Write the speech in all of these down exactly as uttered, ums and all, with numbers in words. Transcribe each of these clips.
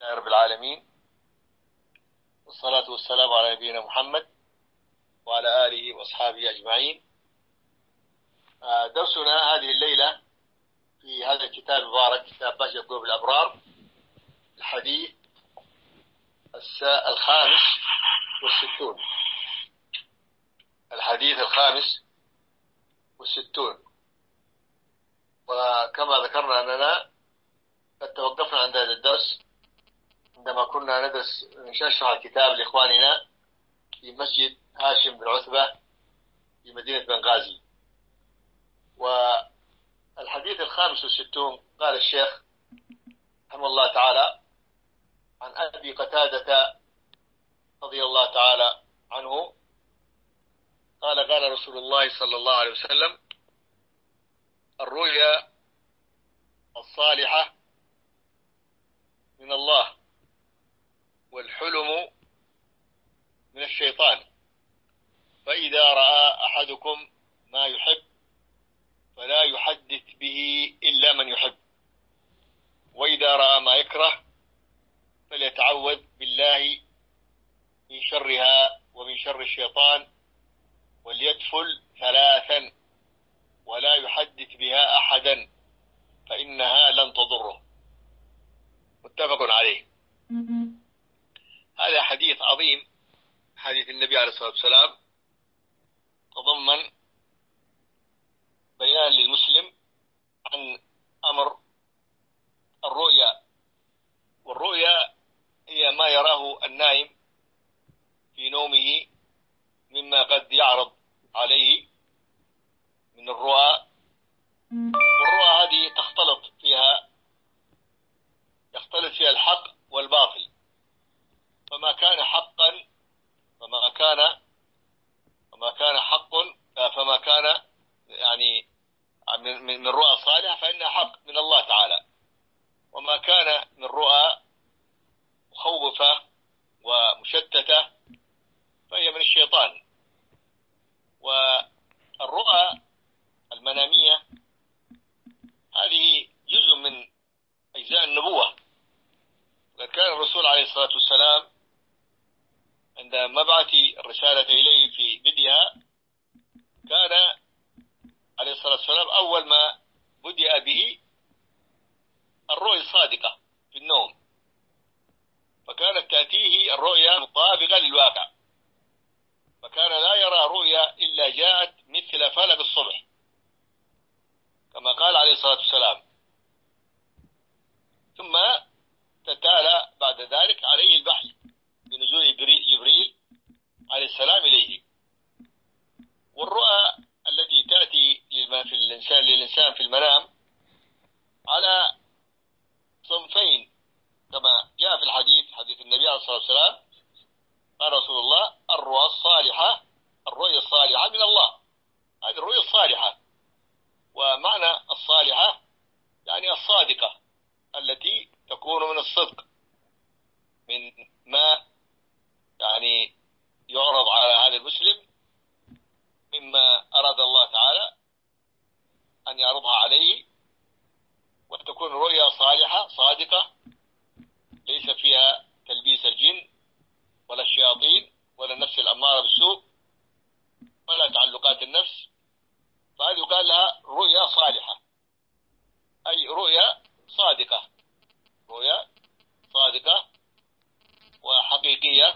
رب العالمين، والصلاة والسلام على نبينا محمد وعلى آله وأصحابه أجمعين. درسنا هذه الليلة في هذا الكتاب المبارك، كتاب بهجة قلوب الأبرار، الحديث الخامس والستون الحديث الخامس والستون وكما ذكرنا أننا قد توقفنا عند هذا الدرس عندما كنا ندرس نشرح الكتاب لإخواننا في مسجد هاشم بن عتبة في مدينة بنغازي. والحديث الخامس والستون قال الشيخ رحمه الله تعالى عن أبي قتادة رضي الله تعالى عنه قال: قال رسول الله صلى الله عليه وسلم: الرؤيا الصالحة من الله، والحلم من الشيطان، فإذا رأى أحدكم ما يحب فلا يحدث به إلا من يحب، وإذا رأى ما يكره فليتعوذ بالله من شرها ومن شر الشيطان، وليتفل ثلاثا ولا يحدث بها أحدا فإنها لن تضره. متفق عليه. هذا حديث عظيم، حديث النبي عليه الصلاة والسلام، تضمن بيان للمسلم عن أمر الرؤيا. والرؤيا هي ما يراه النائم في نومه مما قد يعرض عليه من الرؤى، والرؤى هذه تختلط فيها يختلط فيها الحق والباطل، فما كان حقا فما كان فما كان حق فما كان يعني من من رؤى صالحة فإنها حق من الله تعالى، وما كان من رؤى مخوفة ومشتتة فهي من الشيطان. والرؤى المنامية هذه جزء من أجزاء النبوة، وقد كان الرسول عليه الصلاة والسلام عند مبعث الرسالة إليه في بدءها كان عليه الصلاة والسلام أول ما بدأ به الرؤيا الصادقة في النوم، فكانت تأتيه الرؤيا مطابقة للواقع، فكان لا يرى رؤيا إلا جاءت مثل فلق الصبح كما قال عليه الصلاة والسلام. ثم تتالى بعد ذلك عليه البحث بنزول جبريل عليه السلام إليه. والرؤى التي تأتي في الإنسان للإنسان في المنام على صنفين كما جاء في الحديث حديث النبي عليه الصلاة والسلام. قال رسول الله: الرؤى الصالحة الرؤيا الصالحة من الله. هذه الرؤيا الصالحة، ومعنى الصالحة يعني الصادقة التي تكون من الصدق، من ما يعني يعرض على هذا المسلم مما أراد الله تعالى أن يعرضها عليه، وتكون رؤيا صالحة صادقة ليس فيها تلبيس الجن ولا الشياطين ولا النفس الأمارة بالسوء ولا تعلقات النفس، فهذه يقال لها رؤيا صالحة، أي رؤيا صادقة رؤيا صادقة وحقيقية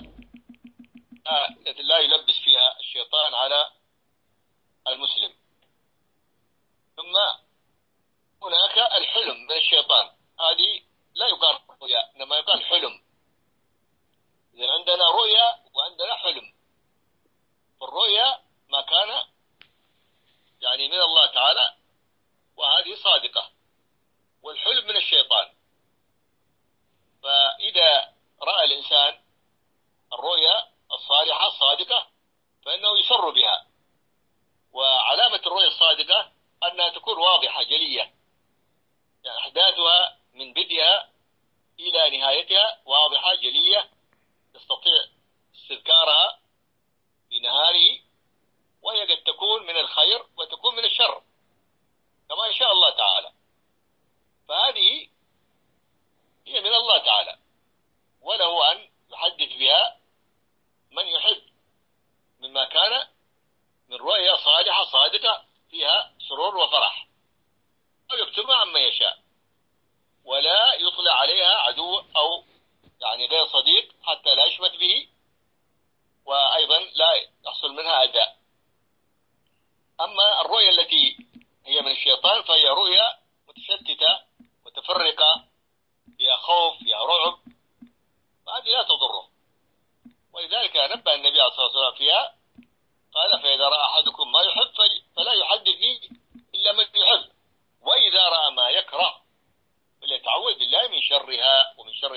لا يلبس فيها الشيطان على المسلم. ثم هناك الحلم من الشيطان، هذه لا يقال رؤيا إنما يقال حلم. إذن عندنا رؤيا وعندنا حلم. الرؤيا ما كان يعني من الله تعالى وهذه صادقة، والحلم من الشيطان. فإذا رأى الإنسان الرؤيا الصالحة الصادقة فإنه يسر بها. وعلامة الرؤيا الصادقة أنها تكون واضحة جلية، يعني أحداثها من بدءها إلى نهايتها واضحة جلية، يستطيع استذكارها في نهاره، وهي قد تكون من الخير وتكون من الشر كما إن شاء الله تعالى. فهذه هي من الله تعالى.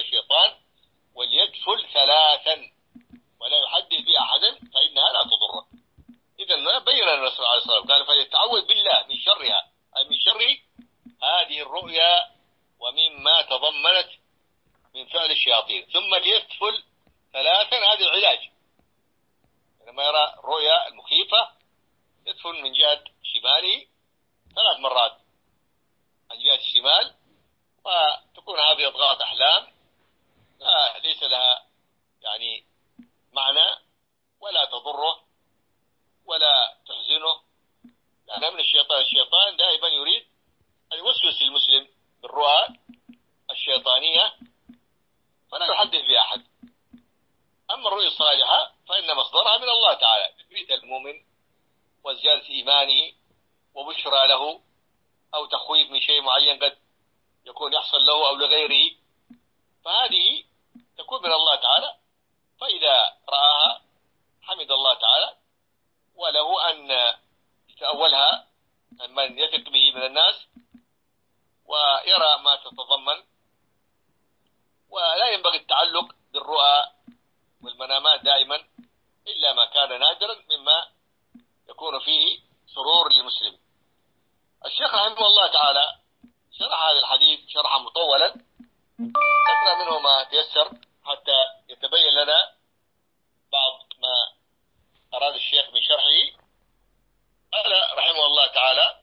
الشيطان وليدفل ثلاثا ولا يحدث بها أحدا فإنها لا تضره. إذن بين الرسول عليه الصلاة والسلام قال فليتعوذ بالله من شرها، أي من شر هذه الرؤيا ومما تضمنت من فعل الشياطين. ثم ليدفل ثلاثا، هذا العلاج. لما يرى الرؤيا المخيفة يدفل من جهة شماله ثلاث مرات عن جهة الشمال، وتكون هذه أضغاث أحلام لا ليس لها يعني معنى ولا تضره ولا تحزنه، لأنها من الشيطان. الشيطان دائما يريد أن يوسوس المسلم بالرؤى الشيطانية فلا يحدث بها أحد. أما الرؤيا الصالحة فإن مصدرها من الله تعالى، تثبيت المؤمن وزيادة إيمانه وبشرى له أو تخويف من شيء معين قد يكون يحصل له أو لغيره، فهذه تكون من الله تعالى. فإذا رآها حمد الله تعالى، وله أن يتأولها من يثق به من الناس ويرى ما تتضمن. ولا ينبغي التعلق بالرؤى والمنامات دائما إلا ما كان نادرا مما يكون فيه سرور للمسلم. الشيخ رحمه الله تعالى شرح هذا الحديث شرحا مطولا، ذكر منه ما تيسر حتى يتبين لنا بعض ما أراد الشيخ من شرحه. قال رحمه الله تعالى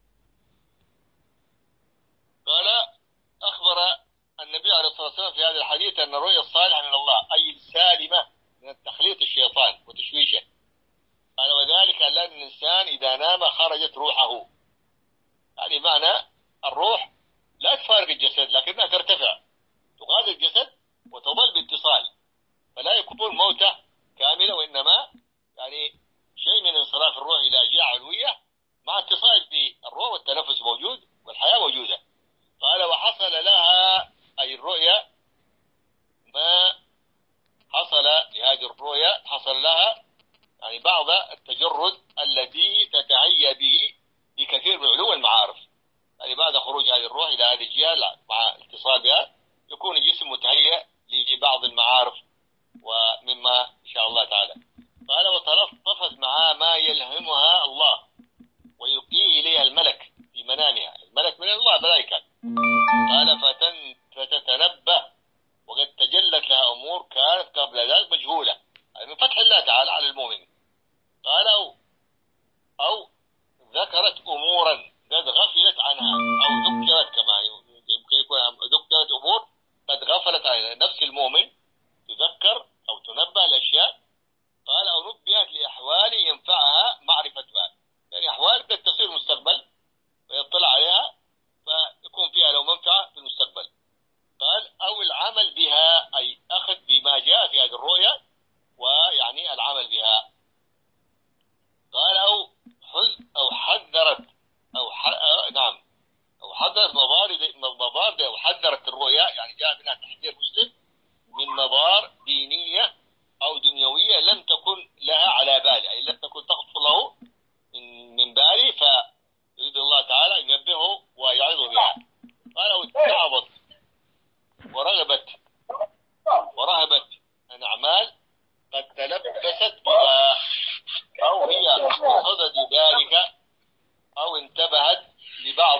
قال أخبر النبي عليه الصلاة والسلام في هذا الحديث أن الرؤيا الصالحة من الله أي السالمة من التخليط الشيطان وتشويشه. قال وذلك لأن الإنسان إذا نام خرجت روحه، يعني معنى الروح لا تفارق الجسد لكنها ترتفع تغادر الجسد وتظل باتصال، فلا يكون موتة كاملة، وإنما يعني شيء من انصراف الروح إلى أجزاء علوية مع اتصال بالروح والتنفس موجود والحياة موجودة. قال وحصل لها أي الرؤيا ما حصل لهذه الرؤيا، حصل لها يعني بعض التجرد الذي تتهيأ به لكثير من علوم المعارف. يعني بعد خروج هذه الروح إلى هذه الجهة مع الاتصال بها يكون الجسم متهيأ لبعض المعارف ومما إن شاء الله تعالى. قال وتلطفت مع ما يلهمها الله ويلقيه إليها الملك في منامها، الملك من الله ملائكة. قال فتن فتتنبه وقد تجلت لها أمور كانت قبل ذلك مجهولة، يعني من فتح الله تعالى على المؤمن. قال أو, أو ذكرت أمورا قد غفلت عنها أو ذكرت، كما يمكن يكون ذكرت أمور قد غفلت عنها. نفس المؤمن تذكر أو تنبه الأشياء. قال أو نبهت لأحوال ينفعها معرفتها، يعني أحوال قد تصير مستقبل ويطلع عليها فيكون فيها لو منفعة في المستقبل. قال أو العمل بها أي أخذ بما جاء في هذه الرؤيا ويعني العمل بها. قال أو حذ أو حذرت أو ح... نعم أو حذرت مضار مضار أو حذرت الرؤيا، يعني جاء منها تحذير مسلم من مضار دينية أو دنيوية لم تكن لها على باله، أي لم تكن تخطر له من, من باله، فيريد الله تعالى أن ينبهه ويعظه بها. قال أو اتعظت ورغبت ورهبت عن أعمال قد تلبست بها، أو هي صدد ذلك أو انتبهت لبعض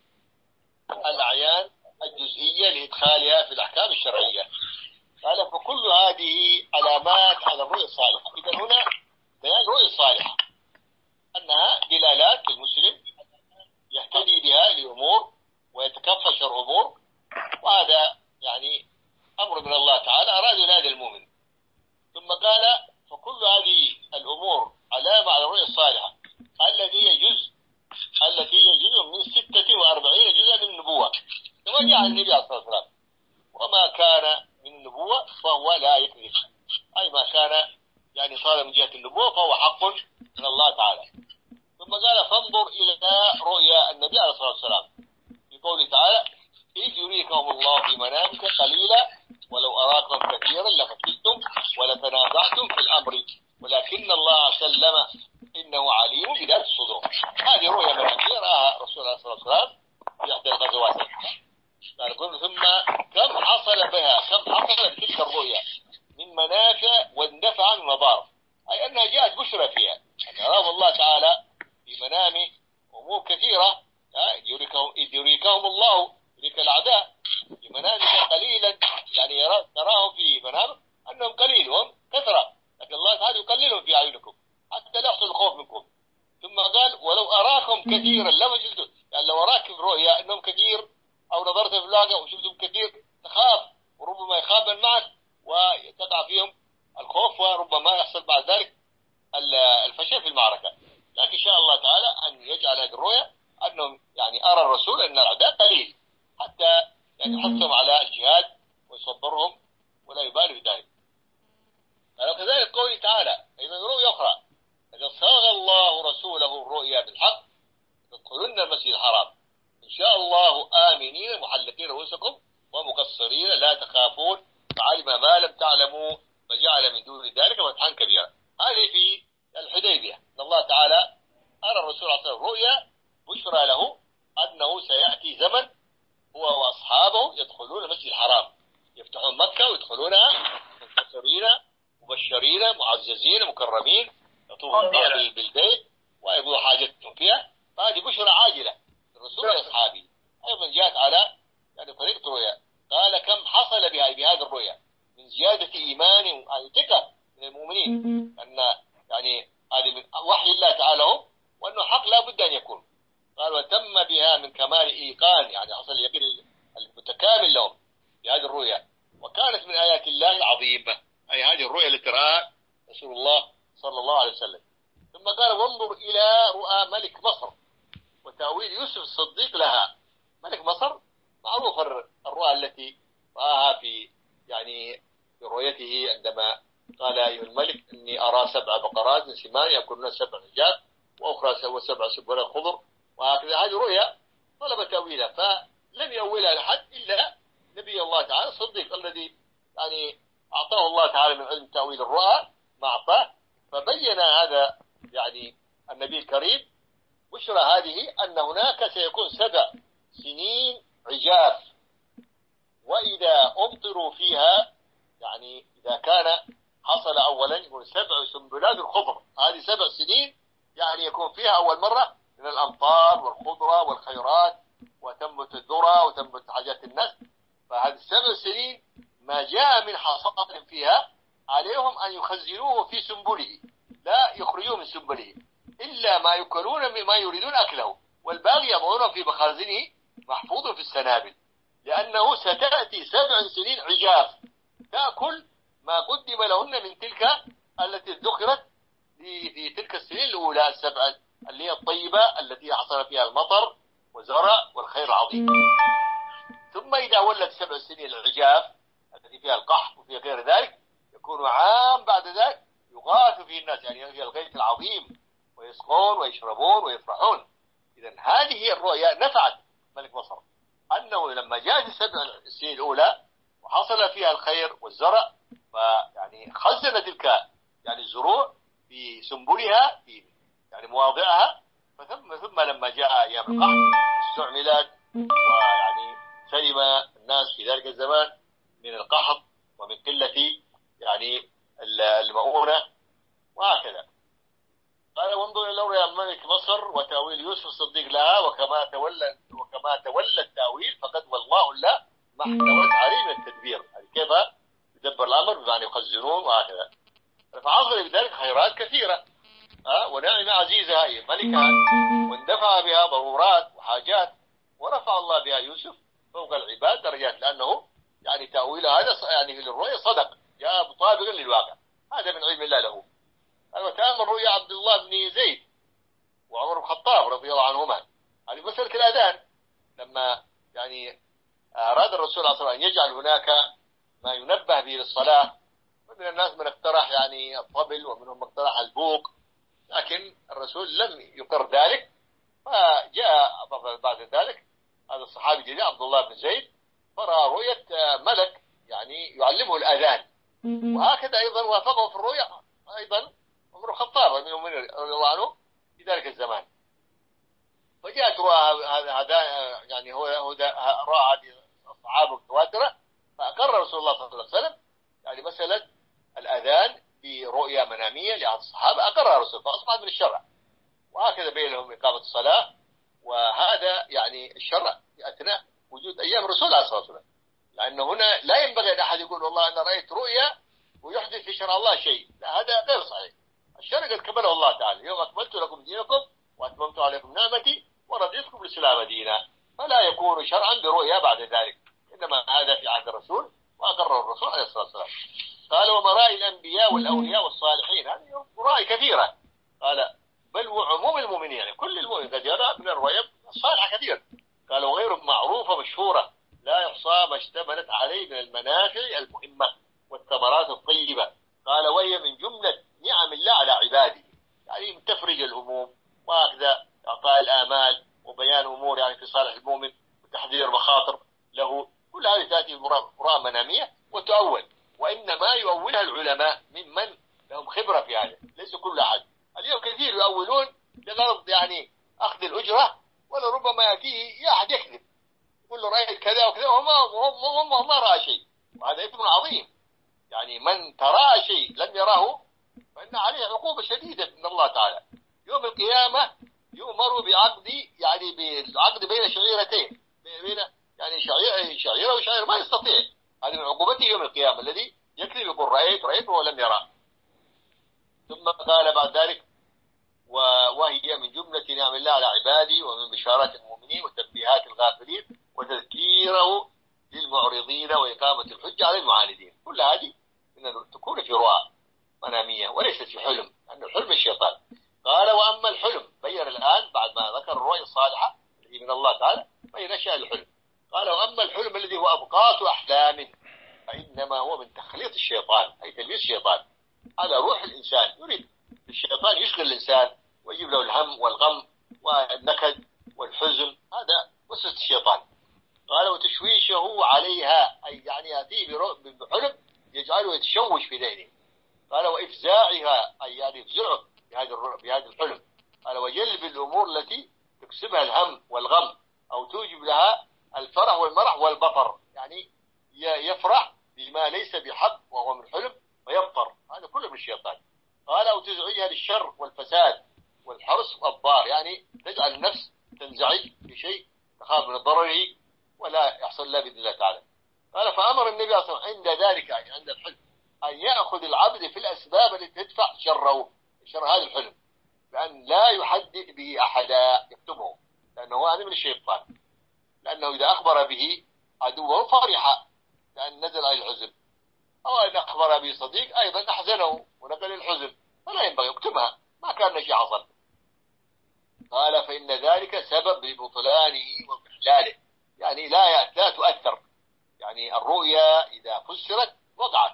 الأعيان الجزئية لإدخالها في الأحكام الشرعية. قال فكل هذه علامات على الرؤيا الصالحة. إذا هنا بيان الرؤيا الصالحة أنها دلالات للمسلم يهتدي بها لأمور ويتكفى شر أمور، وهذا يعني أمر من الله تعالى أراد لهذا المؤمن. ثم قال فكل هذه الأمور علامة على الرؤيا الصالحة التي هي جزء التي هي جزء من ستة وأربعين جزءا من النبوة كما جاء عن النبي عليه الصلاة والسلام. وما كان من النبوة فهو لا يكذب، أي ما كان يعني صار من جهة النبوة فهو حق من الله تعالى. ثم قال فانظر إلى رؤيا النبي عليه الصلاة والسلام في قوله تعالى إذ يريكهم الله في منامك قليلا ولو أراكم كثيرا لفتلتم ولتنازعتم في الأمر ولكن الله سلم إنه عليم بذات الصدور. هذه رؤيا منامية رآها رسول الله صلى الله عليه وسلم في إحدى الغزوات. قال ثم كم حصل بها كم تراهم في منامك أنهم قليل وهم كثرة، لكن الله تعالى يقللهم في أعينكم حتى لا يحصل الخوف منكم. ثم قال ولو أراكم كثيرا لما جلتوا، يعني لو أراك الرؤيا أنهم كثير أو نظرت في الواقع وشفتم كثير تخاف، وربما يخاف من معك وتقع فيهم الخوف، وربما يحصل بعد ذلك الفشل في المعركة. لكن إن شاء الله تعالى أن يجعل هذه الرؤيا أنهم يعني أرى الرسول أن الأعداء قليل حتى يعني يحثهم على الجهاد ويصبرهم ولا يبالي بذلك. وكذلك قوله تعالى أيضا رؤيا أخرى إذا صاغ الله رسوله الرؤيا بالحق تدخلن المسجد الحرام إن شاء الله آمنين محلقين رؤوسكم ومقصرين لا تخافون فعلم ما لم تعلموا فجعل من دون ذلك فتحا كبيرا. هذه في الحديبية أن الله تعالى أرى الرسول عليه الصلاة والسلام رؤيا بشرى له أنه سيأتي زمن هو وأصحابه يدخلون المسجد الحرام، يفتحون مكة ويدخلونها منتصرين مبشرين معززين مكرمين، يطوفون بالبيت ويقضوا حاجتهم فيها. فهذه بشرى عاجلة الرسول وأصحابه. أيضا جاءت على يعني طريقة رؤيا. قال كم حصل بها بهذه الرؤيا من زيادة إيمان وثقة من المؤمنين أن يعني هذه من وحي الله تعالى وأنه حق لا بد أن يكون. قال وتم بها من كمال إيقان، يعني حصل اليقين المتكامل لهم بهذه الرؤيا، وكانت من آيات الله العظيمة، أي هذه الرؤيا التي رآها رسول الله صلى الله عليه وسلم. ثم قال وانظر إلى رؤى ملك مصر وتأويل يوسف الصديق لها. ملك مصر معروف الرؤى التي رآها في يعني في رؤيته عندما قال أيها الملك إني أرى سبع بقرات سمان يأكلن سبع عجاف وأخرى وسبع سنبلات خضر، وهكذا هذه رؤيا طلب تأويلها فلم يأولها لأحد إلا نبي الله تعالى الصديق الذي يعني أعطاه الله تعالى من علم تأويل الرؤى ما أعطاه. فبين هذا يعني النبي الكريم بشرى هذه أن هناك سيكون سبع سنين عجاف، وإذا أمطروا فيها يعني إذا كان حصل أولا يكون سبع سنبلات خضر، هذه سبع سنين يعني يكون فيها أول مرة من الأمطار والخضرة والخيرات وتنبت الذرة وتنبت حاجات الناس. فهذه السبع سنين ما جاء من حصاد فيها عليهم أن يخزنوه في سنبله لا يخرجوه من سنبله إلا ما يكلون مما يريدون أكله، والباقي يضعونه في مخازنه محفوظ في السنابل، لأنه ستأتي سبع سنين عجاف تأكل ما قدم لهن من تلك التي ذكرت في تلك السنين الأولى السبع اللي هي الطيبة التي حصل فيها المطر والزرع والخير العظيم. ثم إذا ولت سبع سنين العجاف التي فيها القحط وفيها غير ذلك يكون عام بعد ذلك يغاث فيه الناس، يعني فيها الغيث العظيم ويسقون ويشربون ويفرحون. إذن هذه هي الرؤيا نفعت ملك مصر أنه لما جاءت السبع السنين الأولى وحصل فيها الخير والزرع فيعني خزن تلك يعني الزروع في سنبلها في يعني مواضعها، فثم ثم لما جاء أيام القحط استعملت ويعني سلم الناس في ذلك الزمان من القحط ومن قلة يعني المؤونة وهكذا. قال وانظر إلى رؤيا ملك مصر وتأويل يوسف الصديق لها وكما تولى وكما تولى التأويل فقد والله لا ما احتوت عليه من التدبير، يعني كيف يدبر الأمر بمعنى يخزنون وهكذا. فحصل بذلك خيرات كثيرة أه؟ ونعمة عزيزة هي ملكها واندفع بها ضرورات وحاجات ورفع الله بها يوسف فوق العباد درجات، لأنه يعني تأويل هذا يعني في الرؤيا صدق جاء مطابقا للواقع، هذا من علم الله له. وتأمل رؤيا عبد الله بن زيد وعمر بن الخطاب رضي الله عنهما هذه مسألة الأذان، لما يعني أراد الرسول صلى الله عليه وسلم أن يجعل هناك ما ينبه به للصلاة، ومن الناس من اقترح يعني الطبل ومنهم من اقترح البوق، لكن الرسول لم يقر ذلك. فجاء بعد ذلك هذا الصحابي الجليل عبد الله بن زيد فرأى رؤية ملك يعني يعلمه الأذان، وهكذا أيضا وافقه في الرؤيا أيضا عمر الخطاب رضي الله عنه في ذلك الزمان. فجاءت رؤى هذا يعني هو رأى هذه الصحابة المتواترة فأقر رسول الله صلى الله عليه وسلم يعني مسألة الأذان برؤيا منامية لأحد الصحابة أقرها الرسول فأصبحت من الشرع، وهكذا بين لهم إقامة الصلاة. وهذا يعني الشرع في أثناء وجود أيام الرسول عليه الصلاة والسلام، لأنه هنا لا ينبغي أن أحد يقول والله أنا رأيت رؤيا ويحدث في شرع الله شيء، لا هذا غير صحيح. الشرع قد كمله الله تعالى، اليوم أكملت لكم دينكم وأتممت عليكم نعمتي ورضيتكم الإسلام دينا، فلا يكون شرعا برؤيا بعد ذلك، إنما هذا في عهد الرسول وأقره الرسول عليه الصلاة والسلام. قال ومرائي الأنبياء والأولياء والصالحين، هذه مرائي كثيرة. قال بل وعموم المؤمنين، يعني كل المؤمن قد يرى من الرؤيا الصالحة كثير. قال وغير معروفة مشهورة لا يحصى ما اشتملت عليه من المنافع المهمة والثمرات الطيبة. قال وهي من جملة نعم الله على عباده، يعني من تفريج الهموم وهكذا إعطاء الآمال وبيان أمور يعني في صالح المؤمن وتحذير مخاطر له، كل هذه تأتي رؤى منامية وتؤول، وإنما يؤولها العلماء ممن لهم خبرة في هذا، ليس كل أحد. اليوم كثير يؤولون لغرض يعني أخذ الأجرة، ولربما يأتيه أحد يكذب يقول له رأيت كذا وكذا وما ما رأى شيء، وهذا إثم عظيم. يعني من ترى شيء لم يراه فإن عليه عقوبة شديدة من الله تعالى. يوم القيامة يؤمر بعقد يعني بالعقد بين شعيرتين، بين يعني شعير شعيرة وشعير ما يستطيع، هذه من عقوبته يوم القيامة الذي يكذب يقول رأيت رأيت وهو لم يرى. ثم قال بعد ذلك وهي من جملة نعم الله على عباده ومن بشارات المؤمنين وتنبيهات الغافلين وتذكيره للمعرضين وإقامة الحجة على المعاندين. كل هذه من تكون في رؤى منامية وليست في حلم، لأن الحلم الشيطان. قال وأما الحلم، بين الآن بعد ما ذكر الرؤيا الصالحة التي من الله تعالى بين أشياء الحلم. قال وأما الحلم الذي هو أبقات أحلام فإنما هو من تخليط الشيطان، أي تلبيس الشيطان على روح الإنسان. يريد الشيطان يشغل الإنسان ويجيب له الهم والغم والنكد والحزن، هذا وسوسة الشيطان. قال وتشويشه عليها، أي يعني يأتيه بحلم يجعله يتشوش في ذهنه. قال وإفزاعها، أي يعني يفزعه بهذا الحلم. قال وجلب الأمور التي تكسبها الهم والغم أو توجب لها الفرح والمرح والبطر، يعني يفرح بما ليس بحق وهو من حلم ويبطر، هذا كله من الشيطان. قال أو تزعجها للشر والفساد والحرص والضار، يعني تجعل النفس تنزعج بشيء تخاف من ضرره ولا يحصل الله بإذن الله تعالى. قال فأمر النبي صلى الله عليه وسلم عند ذلك، يعني عند الحلم، أن يأخذ العبد في الأسباب التي تدفع شره، شر هذا الحلم، بأن لا يحدث به أحدا يكتبه، لأنه هذا من الشيطان. لأنه إذا أخبر به عدوه فرح لأن نزل عليه الحزن، أو إن أخبر به صديق أيضا أحزنه ونقل الحزن، فلا ينبغي يكتبها، ما كان شيء حصل. قال فإن ذلك سبب لبطلانه وإحلاله، يعني لا لا تؤثر، يعني الرؤيا إذا فسرت وقعت،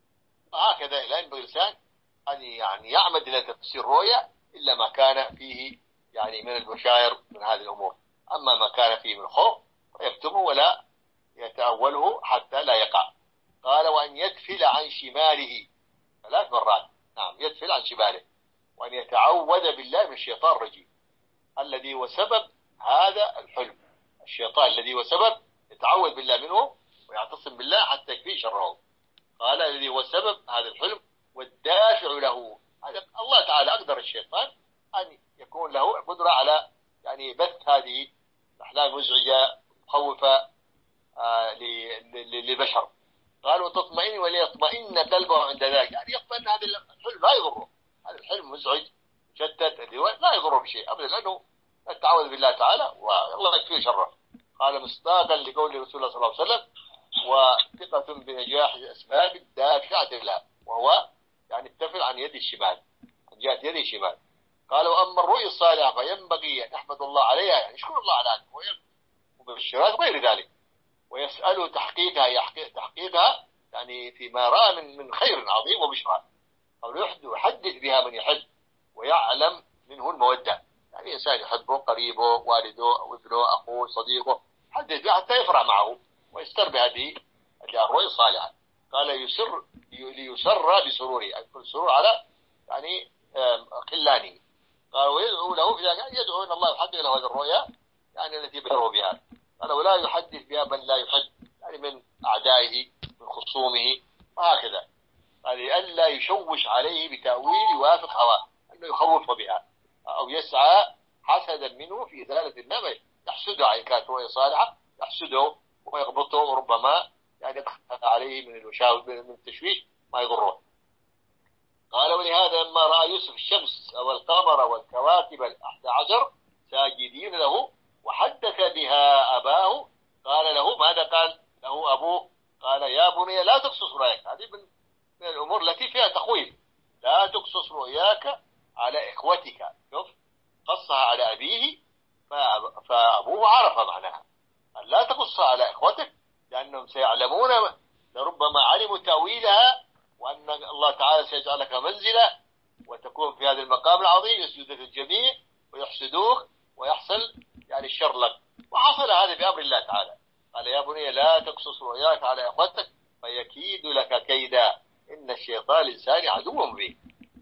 وهكذا لا ينبغي الإنسان أن يعني يعمد إلى تفسير الرؤيا إلا ما كان فيه يعني من البشائر من هذه الأمور. أما ما كان فيه من خوف فيكتمه ولا يتأوله حتى لا يقع. قال وأن يدفل عن شماله ثلاث مرات، نعم يدفل عن شماله، وأن يتعوذ بالله من الشيطان الرجيم الذي هو سبب هذا الحلم. الشيطان الذي هو سبب يتعوذ بالله منه ويعتصم بالله حتى يكفيه شره. قال الذي هو سبب هذا الحلم والدافع له، هذا الله تعالى أقدر الشيطان أن يكون له قدرة على يعني بث هذه الأحلام المزعجة مخوفة آه للبشر. قال وتطمئن وليطمئن قلبه عند ذلك، يعني يطمئن هذا الحلم لا يضره، هذا الحلم مزعج شتت لا يضره بشيء أبدا، لأنه التعوذ بالله تعالى والله يكفيه شره. قال مصداقا لقول رسول الله صلى الله عليه وسلم وثقة بنجاح الأسباب الدافعة لها، وهو يعني التفل عن يد الشمال، عن جهة يد الشمال. قال وأما الرؤيا الصالحة فينبغي أن يحمد الله عليها، يعني يشكر الله على ذلك وبالشراك غير ذلك، ويسأله تحقيقها تحقيقها يعني فيما رأى من من خير عظيم وبشرى، أو يحدث بها من يحب ويعلم منه المودة، يعني إنسان يحبه قريبه والده أو ابنه أخوه صديقه حدث بها حتى يفرح معه ويستر بهذه الرؤيا الصالحة. قال يسر ليسر بسروره، يكون سرور على يعني خلانه. قال ويدعو له في ذلك، يدعو أن الله يحقق له هذه الرؤيا يعني التي بشره بها. قال ولا يحدث بها من لا يحب، يعني من أعدائه من خصومه وهكذا، يعني ألا يشوش عليه بتأويل يوافق هواه، أنه يخوف بها أو يسعى حسدا منه في إزالة النمى، يحسده على كانت رؤيا صالحة، يحسده ويغبطه وربما يعني عليه من الوشاوش من التشويش ما يضره. قال ولهذا لما رأى يوسف الشمس والقمر والكواكب الأحد عشر ساجدين له وحدث بها أباه قال له ماذا قال له أبوه؟ قال يا بني لا تقصص رؤياك. هذه من من الأمور التي فيها تخويف. لا تقصص رؤياك على إخوتك. شوف قصها على أبيه فأبوه عرف معناها. لا تقصها على إخوتك لأنهم سيعلمون لربما علموا تأويلها وأن الله تعالى سيجعلك منزلة وتكون في هذا المقام العظيم يسجدك الجميع ويحسدوك ويحصل يعني الشر لك. وحصل هذا بأمر الله تعالى. قال يا بني لا تقصص رؤياك على إخوتك فيكيد لك كيدا إن الشيطان الإنسان عدو مبين.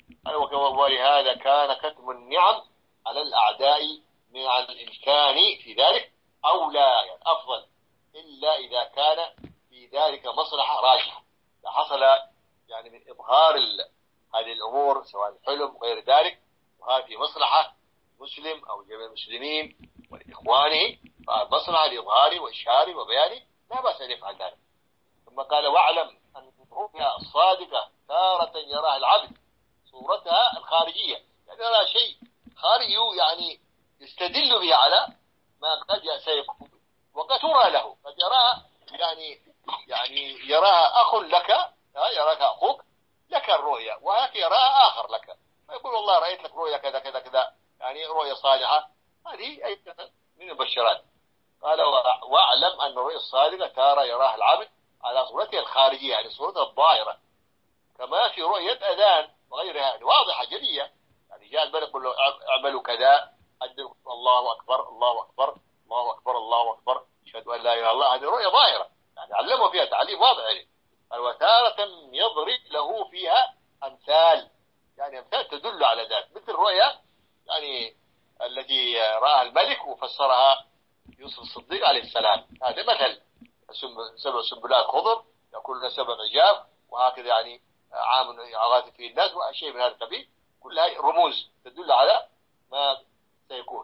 ولهذا كان كتم النعم على الأعداء من الإمكان في ذلك أولى يعني أفضل إلا إذا كان في ذلك مصلحة راجحة. حصل يعني من إظهار هذه الأمور سواء الحلم وغير ذلك وهذه في مصلحة مسلم أو جميع المسلمين ولإخوانه فمصلحة لإظهاره وإشهاره وبيانه لا بأس أن يفعل ذلك. ثم قال واعلم أن الرؤيا الصادقة تارة يراها العبد صورتها الخارجية يعني يرى شيء خارجي يعني يستدل به على ما قد سيكون وقد ترى له قد يراها يعني يعني يراها أخ لك يراك أخوك لك الرؤيا وهكذا يراها آخر لك فيقول والله رأيت لك رؤيا كذا كذا كذا يعني رؤيا صالحة. هذه أي من المبشرات. قال واعلم أن الرؤيا الصادقة تارة يراها العبد على صورتها الخارجية يعني صورتها الظاهرة كما في رؤية أذان وغيرها يعني واضحة جلية يعني جاء الملك يقول له اعملوا كذا أدرك الله أكبر الله أكبر الله أكبر الله أكبر أشهد أن لا إله إلا الله. هذه رؤية ظاهرة يعني علموا فيها تعليم واضح يعني. وتارة يضرب له فيها أمثال يعني أمثال تدل على ذلك مثل الرؤيا يعني التي رآها الملك وفسرها يوسف الصديق عليه السلام. هذا مثل سبع سنبلات خضر يقول سبع عجاب وهكذا يعني عام يعاطف فيه الناس وشيء من هذا القبيل كلها رموز تدل على ما سيكون.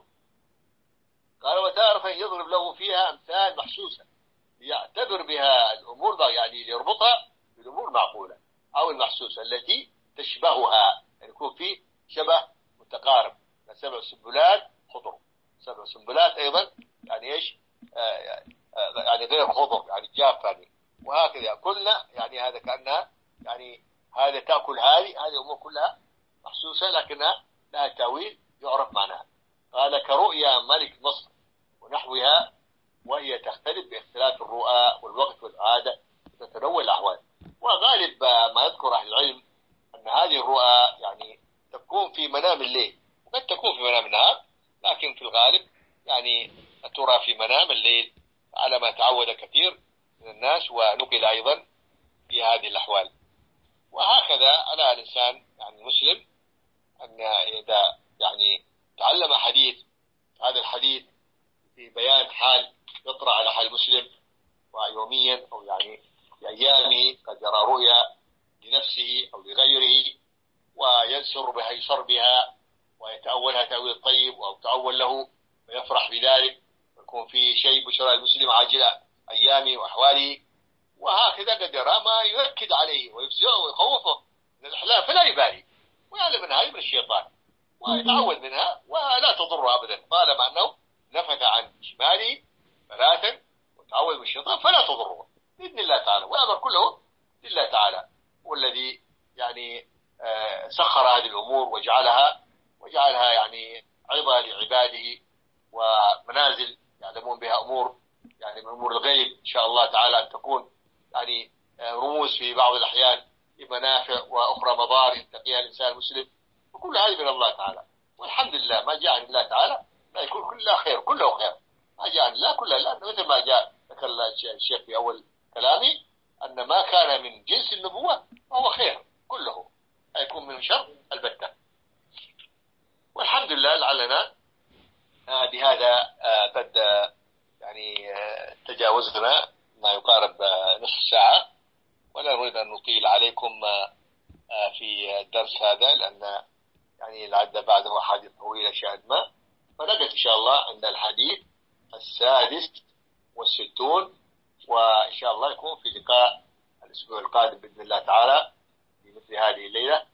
قال وتارة يضرب له فيها أمثال محسوسة ليعتبر بها الأمور يعني ليربطها بالأمور معقولة أو المحسوسة التي تشبهها يعني يكون في شبه متقارب. سبع سنبلات خضر سبع سنبلات أيضا يعني إيش آه آه يعني غير خضر يعني جافة يعني وهكذا يأكلنا يعني هذا كأنها يعني هذا تأكل هذه هذه الأمور كلها محسوسة لكنها لها تأويل يعرف معناها. قال كرؤيا ملك مصر ونحوها وهي تختلف باختلاف الرؤى والوقت والعادة وتتنوع الأحوال. وغالب ما يذكر أهل العلم أن هذه الرؤى يعني تكون في منام الليل وقد تكون في منام النهار لكن في الغالب يعني ترى في منام الليل على ما تعود كثير من الناس ونقل أيضا في هذه الأحوال. وهكذا على الإنسان يعني المسلم أن إذا يعني تعلم حديث هذا الحديث في بيان حال يطرأ على حال المسلم ويوميا أو يعني في أيامه قد يرى رؤيا لنفسه أو لغيره وينسر بها يسر بها ويتأولها تأويل طيب أو تأول له ويفرح بذلك ويكون فيه شيء بشرى المسلم عاجلة أيامه وأحواله. وهكذا قد يرى ما يؤكد عليه ويفزعه ويخوفه من الأحلام فلا يبالي ويعلم أن هذه من الشيطان ويتعود منها ولا تضره أبدا طالما أنه نفث عن شماله ثلاثا وتعود من الشيطان فلا تضره بإذن الله تعالى. وأمر كله لله تعالى والذي يعني آه سخر هذه الأمور وجعلها وجعلها يعني عظة لعباده ومنازل يعلمون بها أمور يعني من أمور الغيب إن شاء الله تعالى أن تكون يعني رموز في بعض الأحيان بمنافع وأخرى مضار يتقيها الإنسان المسلم وكل هذه من الله تعالى. والحمد لله ما جاء من الله تعالى لا يكون كله خير كله خير ما جاء لا كله لا مثل ما جاء ذكر الشيخ في أول كلامي أن ما كان من جنس النبوة فهو خير كله يكون من شر البتة. والحمد لله لعلنا آه بهذا آه قد آه يعني آه تجاوزنا ما يقارب آه نصف ساعة ولا نريد أن نطيل عليكم آه آه في الدرس هذا لأن يعني لعد بعده أحاديث طويلة شاهد ما فنقف إن شاء الله عند الحديث السادس والستون وإن شاء الله يكون في لقاء الأسبوع القادم بإذن الله تعالى في مثل هذه الليلة.